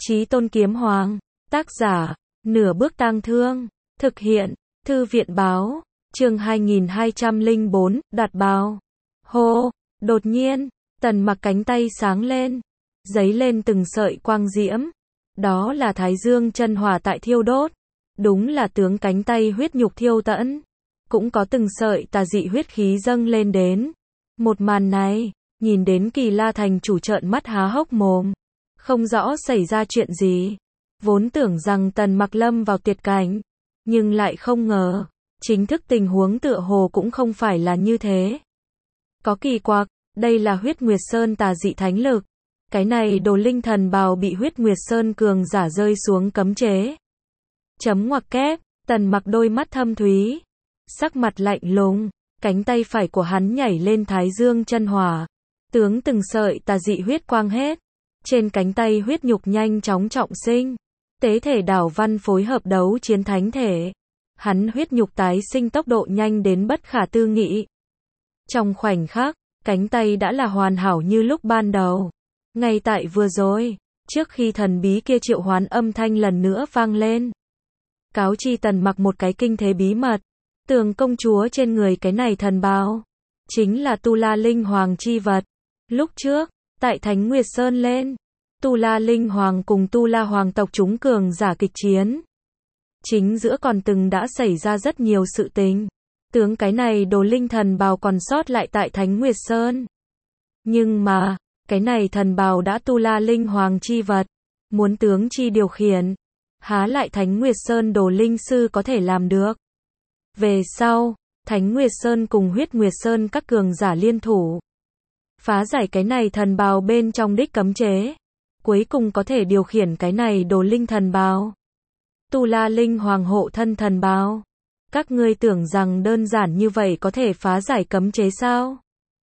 Chí Tôn Kiếm Hoàng. Tác giả, Nửa Bước Tang Thương. Thực hiện, Thư viện Báo. Chương 2204, Đoạt Bào. Hô, đột nhiên, Tần Mặc cánh tay sáng lên, giấy lên từng sợi quang diễm. Đó là Thái Dương chân hỏa tại thiêu đốt. Đúng là tướng cánh tay huyết nhục thiêu tẫn. Cũng có từng sợi tà dị huyết khí dâng lên đến. Một màn này, nhìn đến Kỳ La thành chủ trợn mắt há hốc mồm. Không rõ xảy ra chuyện gì. Vốn tưởng rằng Tần Mặc lâm vào tuyệt cảnh, nhưng lại không ngờ, chính thức tình huống tựa hồ cũng không phải là như thế. Có kỳ quặc, đây là Huyết Nguyệt Sơn tà dị thánh lực. Cái này đồ linh thần bào bị Huyết Nguyệt Sơn cường giả rơi xuống cấm chế. Chấm ngoặc kép, Tần Mặc đôi mắt thâm thúy, sắc mặt lạnh lùng, cánh tay phải của hắn nhảy lên Thái Dương chân hỏa, tướng từng sợi tà dị huyết quang hết. Trên cánh tay huyết nhục nhanh chóng trọng sinh, tế thể đảo văn phối hợp đấu chiến thánh thể. Hắn huyết nhục tái sinh tốc độ nhanh đến bất khả tư nghị. Trong khoảnh khắc, cánh tay đã là hoàn hảo như lúc ban đầu. Ngay tại vừa rồi, trước khi thần bí kia triệu hoán âm thanh lần nữa vang lên, cáo chi Tần Mặc một cái kinh thế bí mật. Tường công chúa trên người cái này thần bào, chính là Tu La Linh Hoàng chi vật. Lúc trước, tại Thánh Nguyệt Sơn lên, Tu La Linh Hoàng cùng Tu La Hoàng tộc chúng cường giả kịch chiến. Chính giữa còn từng đã xảy ra rất nhiều sự tình. Tướng cái này đồ linh thần bào còn sót lại tại Thánh Nguyệt Sơn. Nhưng mà, cái này thần bào đã Tu La Linh Hoàng chi vật, muốn tướng chi điều khiển, há lại Thánh Nguyệt Sơn đồ linh sư có thể làm được. Về sau, Thánh Nguyệt Sơn cùng Huyết Nguyệt Sơn các cường giả liên thủ, phá giải cái này thần bào bên trong đích cấm chế, cuối cùng có thể điều khiển cái này đồ linh thần bào. Tu La Linh Hoàng hộ thân thần bào. Các ngươi tưởng rằng đơn giản như vậy có thể phá giải cấm chế sao?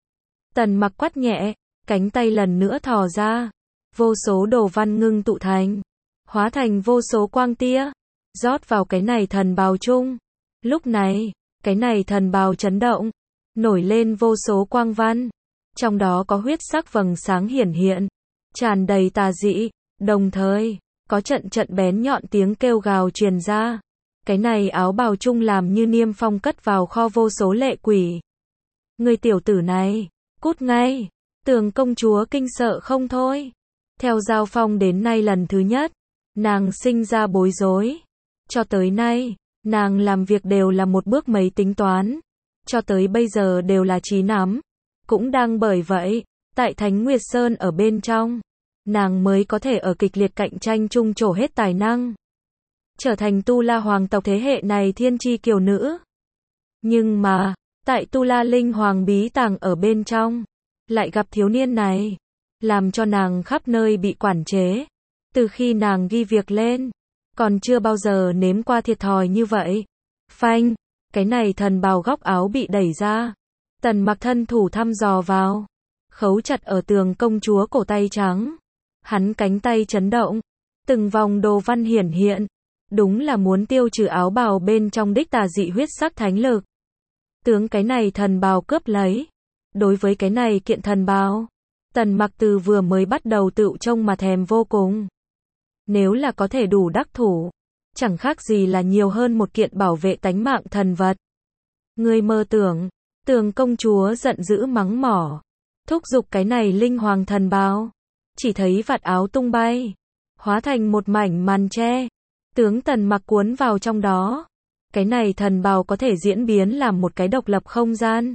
Tần Mặc quát nhẹ, cánh tay lần nữa thò ra, vô số đồ văn ngưng tụ thành, hóa thành vô số quang tia, rót vào cái này thần bào chung. Lúc này, cái này thần bào chấn động, nổi lên vô số quang văn, trong đó có huyết sắc vầng sáng hiển hiện, tràn đầy tà dị, đồng thời, có trận trận bén nhọn tiếng kêu gào truyền ra. Cái này áo bào chung làm như niêm phong cất vào kho vô số lệ quỷ. Người tiểu tử này, cút ngay. Tường công chúa kinh sợ không thôi. Theo giao phong đến nay lần thứ nhất, nàng sinh ra bối rối. Cho tới nay, nàng làm việc đều là một bước mấy tính toán. Cho tới bây giờ đều là trí nắm. Cũng đang bởi vậy, tại Thánh Nguyệt Sơn ở bên trong, nàng mới có thể ở kịch liệt cạnh tranh chung trổ hết tài năng, trở thành Tu La Hoàng tộc thế hệ này thiên chi kiều nữ. Nhưng mà, tại Tu La Linh Hoàng bí tàng ở bên trong, lại gặp thiếu niên này, làm cho nàng khắp nơi bị quản chế. Từ khi nàng ghi việc lên, còn chưa bao giờ nếm qua thiệt thòi như vậy. Phanh, cái này thần bào góc áo bị đẩy ra. Tần Mặc thân thủ thăm dò vào, khấu chặt ở tường công chúa cổ tay trắng. Hắn cánh tay chấn động, từng vòng đồ văn hiển hiện, đúng là muốn tiêu trừ áo bào bên trong đích tà dị huyết sắc thánh lực. Tướng cái này thần bào cướp lấy. Đối với cái này kiện thần bào, Tần Mặc từ vừa mới bắt đầu tựu trông mà thèm vô cùng. Nếu là có thể đủ đắc thủ, chẳng khác gì là nhiều hơn một kiện bảo vệ tánh mạng thần vật. Ngươi mơ tưởng. Tường công chúa giận dữ mắng mỏ, thúc giục cái này linh hoàng thần bào. Chỉ thấy vạt áo tung bay, hóa thành một mảnh màn che, tướng Tần Mặc cuốn vào trong đó. Cái này thần bào có thể diễn biến làm một cái độc lập không gian.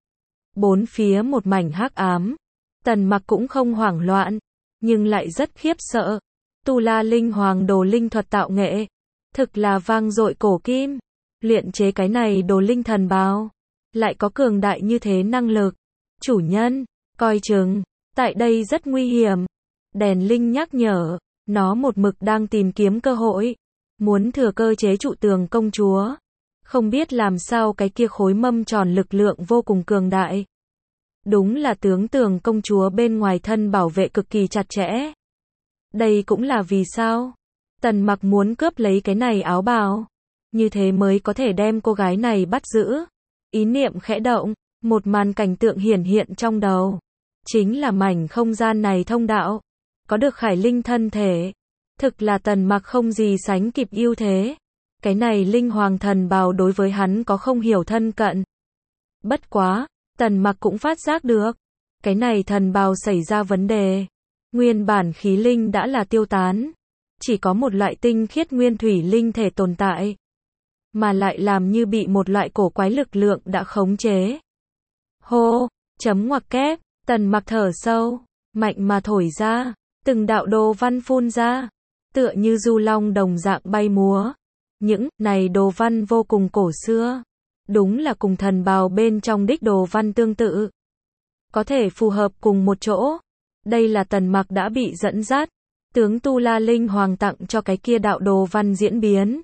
Bốn phía một mảnh hắc ám. Tần Mặc cũng không hoảng loạn, nhưng lại rất khiếp sợ. Tu La Linh Hoàng đồ linh thuật tạo nghệ, thực là vang dội cổ kim. Luyện chế cái này đồ linh thần bào, lại có cường đại như thế năng lực. Chủ nhân, coi chừng, tại đây rất nguy hiểm. Đèn linh nhắc nhở, nó một mực đang tìm kiếm cơ hội, muốn thừa cơ chế trụ tường công chúa. Không biết làm sao cái kia khối mâm tròn lực lượng vô cùng cường đại. Đúng là tướng tường công chúa bên ngoài thân bảo vệ cực kỳ chặt chẽ. Đây cũng là vì sao Tần Mặc muốn cướp lấy cái này áo bào, như thế mới có thể đem cô gái này bắt giữ. Ý niệm khẽ động, một màn cảnh tượng hiển hiện trong đầu. Chính là mảnh không gian này thông đạo, có được Khải Linh thân thể. Thực là Tần Mặc không gì sánh kịp ưu thế. Cái này linh hoàng thần bào đối với hắn có không hiểu thân cận. Bất quá, Tần Mặc cũng phát giác được. Cái này thần bào xảy ra vấn đề. Nguyên bản khí linh đã là tiêu tán. Chỉ có một loại tinh khiết nguyên thủy linh thể tồn tại. Mà lại làm như bị một loại cổ quái lực lượng đã khống chế. Hô, chấm ngoặc kép, Tần Mặc thở sâu, mạnh mà thổi ra, từng đạo đồ văn phun ra, tựa như du long đồng dạng bay múa. Những này đồ văn vô cùng cổ xưa, đúng là cùng thần bào bên trong đích đồ văn tương tự. Có thể phù hợp cùng một chỗ. Đây là Tần Mặc đã bị dẫn dắt, tướng Tu La Linh Hoàng tặng cho cái kia đạo đồ văn diễn biến.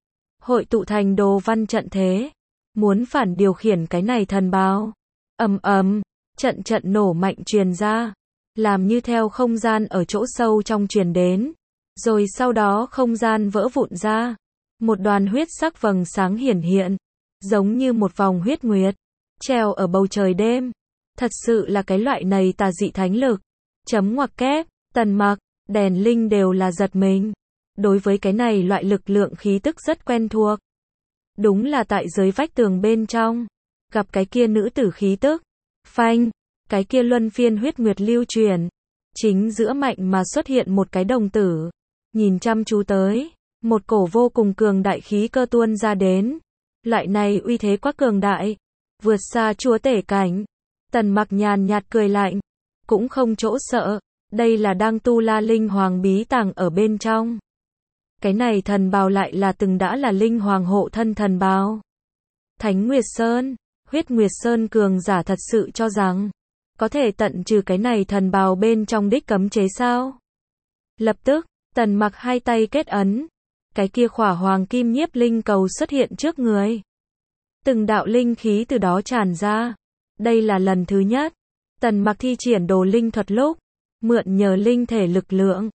Hội tụ thành đồ văn trận thế, muốn phản điều khiển cái này thần bào. Ầm ầm, trận trận nổ mạnh truyền ra, làm như theo không gian ở chỗ sâu trong truyền đến, rồi sau đó không gian vỡ vụn ra, một đoàn huyết sắc vầng sáng hiển hiện, giống như một vòng huyết nguyệt, treo ở bầu trời đêm. Thật sự là cái loại này tà dị thánh lực. Chấm ngoặc kép, Tần Mặc, đèn linh đều là giật mình. Đối với cái này loại lực lượng khí tức rất quen thuộc. Đúng là tại dưới vách tường bên trong, gặp cái kia nữ tử khí tức. Phanh, cái kia luân phiên huyết nguyệt lưu truyền. Chính giữa mạnh mà xuất hiện một cái đồng tử. Nhìn chăm chú tới, một cổ vô cùng cường đại khí cơ tuôn ra đến. Loại này uy thế quá cường đại, vượt xa chúa tể cảnh. Tần Mặc nhàn nhạt cười lạnh, cũng không chỗ sợ, đây là đang Tu La Linh Hoàng bí tàng ở bên trong. Cái này thần bào lại là từng đã là Linh Hoàng hộ thân thần bào. Thánh Nguyệt Sơn, Huyết Nguyệt Sơn cường giả thật sự cho rằng, có thể tận trừ cái này thần bào bên trong đích cấm chế sao? Lập tức, Tần Mặc hai tay kết ấn, cái kia khỏa hoàng kim nhiếp linh cầu xuất hiện trước người. Từng đạo linh khí từ đó tràn ra. Đây là lần thứ nhất, Tần Mặc thi triển đồ linh thuật lúc, mượn nhờ linh thể lực lượng.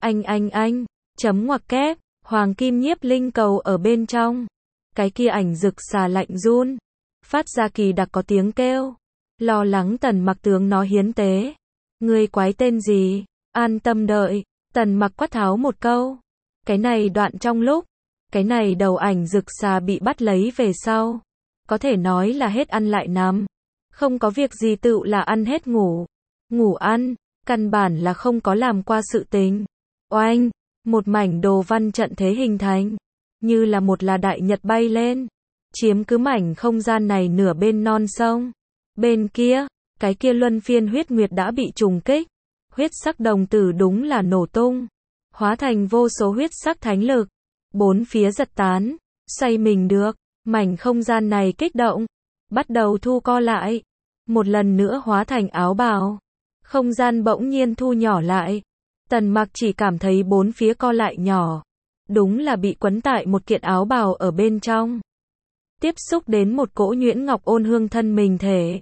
Anh, chấm ngoặc kép, hoàng kim nhiếp linh cầu ở bên trong. Cái kia ảnh rực xà lạnh run, phát ra kỳ đặc có tiếng kêu. Lo lắng Tần Mặc tướng nó hiến tế. Ngươi quái tên gì? An tâm đợi. Tần Mặc quát tháo một câu. Cái này đoạn trong lúc, cái này đầu ảnh rực xà bị bắt lấy về sau, có thể nói là hết ăn lại nằm. Không có việc gì tựu là ăn hết ngủ. Ngủ ăn, căn bản là không có làm qua sự tình. Oanh, một mảnh đồ văn trận thế hình thành, như là một là đại nhật bay lên, chiếm cứ mảnh không gian này nửa bên non sông. Bên kia, cái kia luân phiên huyết nguyệt đã bị trùng kích. Huyết sắc đồng tử đúng là nổ tung, hóa thành vô số huyết sắc thánh lực, bốn phía giật tán, xoay mình được, mảnh không gian này kích động, bắt đầu thu co lại, một lần nữa hóa thành áo bào. Không gian bỗng nhiên thu nhỏ lại. Tần Mặc chỉ cảm thấy bốn phía co lại nhỏ, đúng là bị quấn tại một kiện áo bào ở bên trong. Tiếp xúc đến một cỗ nhuyễn ngọc ôn hương thân mình thể.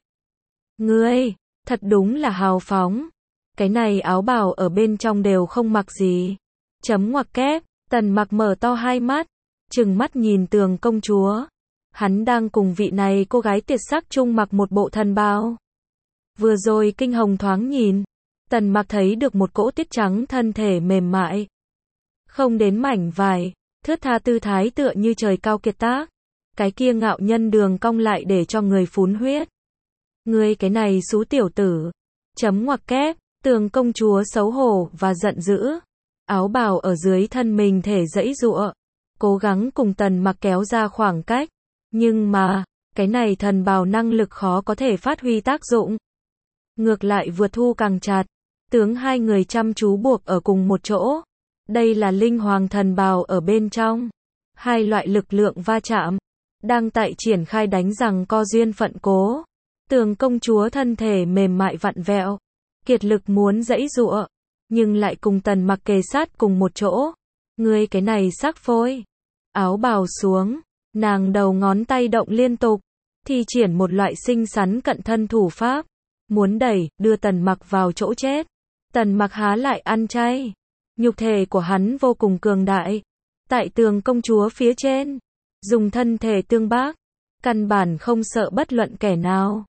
Ngươi, thật đúng là hào phóng. Cái này áo bào ở bên trong đều không mặc gì. Chấm ngoặc kép, Tần Mặc mở to hai mắt, trừng mắt nhìn Tường công chúa. Hắn đang cùng vị này cô gái tuyệt sắc chung mặc một bộ thần bào. Vừa rồi kinh hồng thoáng nhìn, Tần Mặc thấy được một cỗ tiết trắng thân thể mềm mại. Không đến mảnh vải, thướt tha tư thái tựa như trời cao kiệt tác. Cái kia ngạo nhân đường cong lại để cho người phún huyết. Ngươi cái này xú tiểu tử. Chấm ngoặc kép, Tường công chúa xấu hổ và giận dữ. Áo bào ở dưới thân mình thể giãy giụa, cố gắng cùng Tần Mặc kéo ra khoảng cách. Nhưng mà, cái này thần bào năng lực khó có thể phát huy tác dụng. Ngược lại vượt thu càng chặt, tướng hai người chăm chú buộc ở cùng một chỗ. Đây là linh hoàng thần bào ở bên trong. Hai loại lực lượng va chạm, đang tại triển khai đánh giằng co duyên phận cố. Tường công chúa thân thể mềm mại vặn vẹo, kiệt lực muốn giãy giụa, nhưng lại cùng Tần Mặc kề sát cùng một chỗ. Ngươi cái này xác phôi. Áo bào xuống, nàng đầu ngón tay động liên tục, thi triển một loại xinh xắn cận thân thủ pháp, muốn đẩy, đưa Tần Mặc vào chỗ chết. Tần Mặc há lại ăn chay. Nhục thể của hắn vô cùng cường đại. Tại Tường công chúa phía trên, dùng thân thể tương bác, căn bản không sợ bất luận kẻ nào.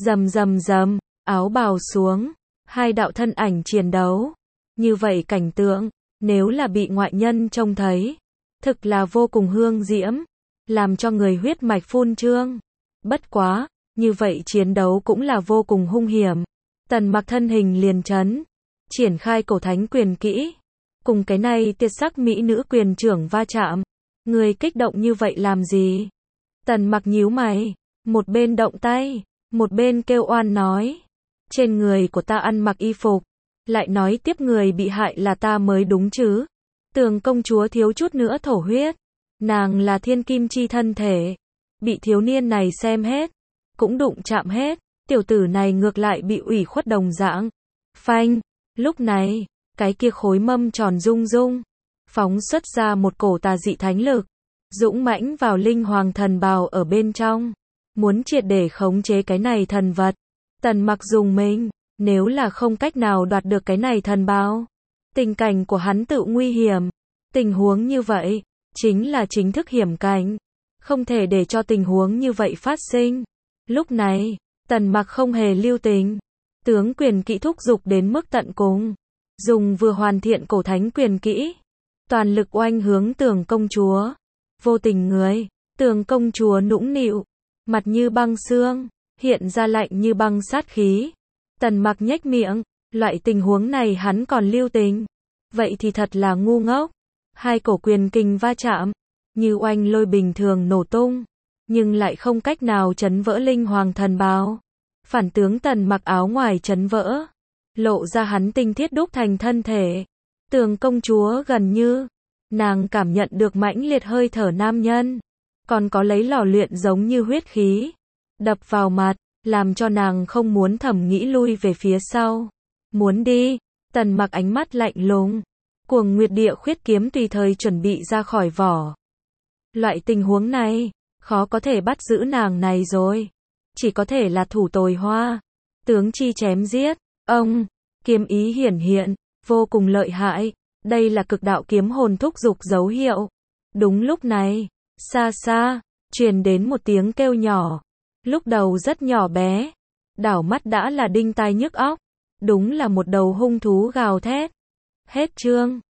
Rầm, áo bào xuống, hai đạo thân ảnh chiến đấu. Như vậy cảnh tượng, nếu là bị ngoại nhân trông thấy, thực là vô cùng hương diễm, làm cho người huyết mạch phun trương. Bất quá, như vậy chiến đấu cũng là vô cùng hung hiểm. Tần Mặc thân hình liền chấn, triển khai cổ thánh quyền kỹ, cùng cái này tuyệt sắc mỹ nữ quyền trưởng va chạm. Người kích động như vậy làm gì? Tần Mặc nhíu mày, một bên động tay, một bên kêu oan nói. Trên người của ta ăn mặc y phục, lại nói tiếp người bị hại là ta mới đúng chứ. Tường công chúa thiếu chút nữa thổ huyết. Nàng là thiên kim chi thân thể, bị thiếu niên này xem hết, cũng đụng chạm hết, tiểu tử này ngược lại bị ủy khuất đồng dạng. Phanh, lúc này, cái kia khối mâm tròn rung rung, phóng xuất ra một cổ tà dị thánh lực, dũng mãnh vào linh hoàng thần bào ở bên trong, muốn triệt để khống chế cái này thần vật. Tần Mặc dùng mình, nếu là không cách nào đoạt được cái này thần bào, tình cảnh của hắn tự nguy hiểm. Tình huống như vậy, chính là chính thức hiểm cảnh, không thể để cho tình huống như vậy phát sinh. Lúc này, Tần Mặc không hề lưu tình, tướng quyền kỹ thúc dục đến mức tận cùng, dùng vừa hoàn thiện cổ thánh quyền kỹ, toàn lực oanh hướng Tường công chúa. Vô tình người, Tường công chúa nũng nịu, mặt như băng xương, hiện ra lạnh như băng sát khí. Tần Mặc nhếch miệng, loại tình huống này hắn còn lưu tình, vậy thì thật là ngu ngốc. Hai cổ quyền kình va chạm, như oanh lôi bình thường nổ tung, nhưng lại không cách nào chấn vỡ linh hoàng thần bào. Phản tướng Tần Mặc áo ngoài chấn vỡ, lộ ra hắn tinh thiết đúc thành thân thể. Tường công chúa gần như, nàng cảm nhận được mãnh liệt hơi thở nam nhân, còn có lấy lò luyện giống như huyết khí, đập vào mặt, làm cho nàng không muốn thẩm nghĩ lui về phía sau. Muốn đi, Tần Mặc ánh mắt lạnh lùng, Cuồng Nguyệt Địa Khuyết kiếm tùy thời chuẩn bị ra khỏi vỏ. Loại tình huống này, khó có thể bắt giữ nàng này rồi, chỉ có thể là thủ tồi hoa, tướng chi chém giết. Ông, kiếm ý hiển hiện, vô cùng lợi hại, đây là cực đạo kiếm hồn thúc dục dấu hiệu. Đúng lúc này, xa xa, truyền đến một tiếng kêu nhỏ, lúc đầu rất nhỏ bé, đảo mắt đã là đinh tai nhức óc, đúng là một đầu hung thú gào thét. Hết chương.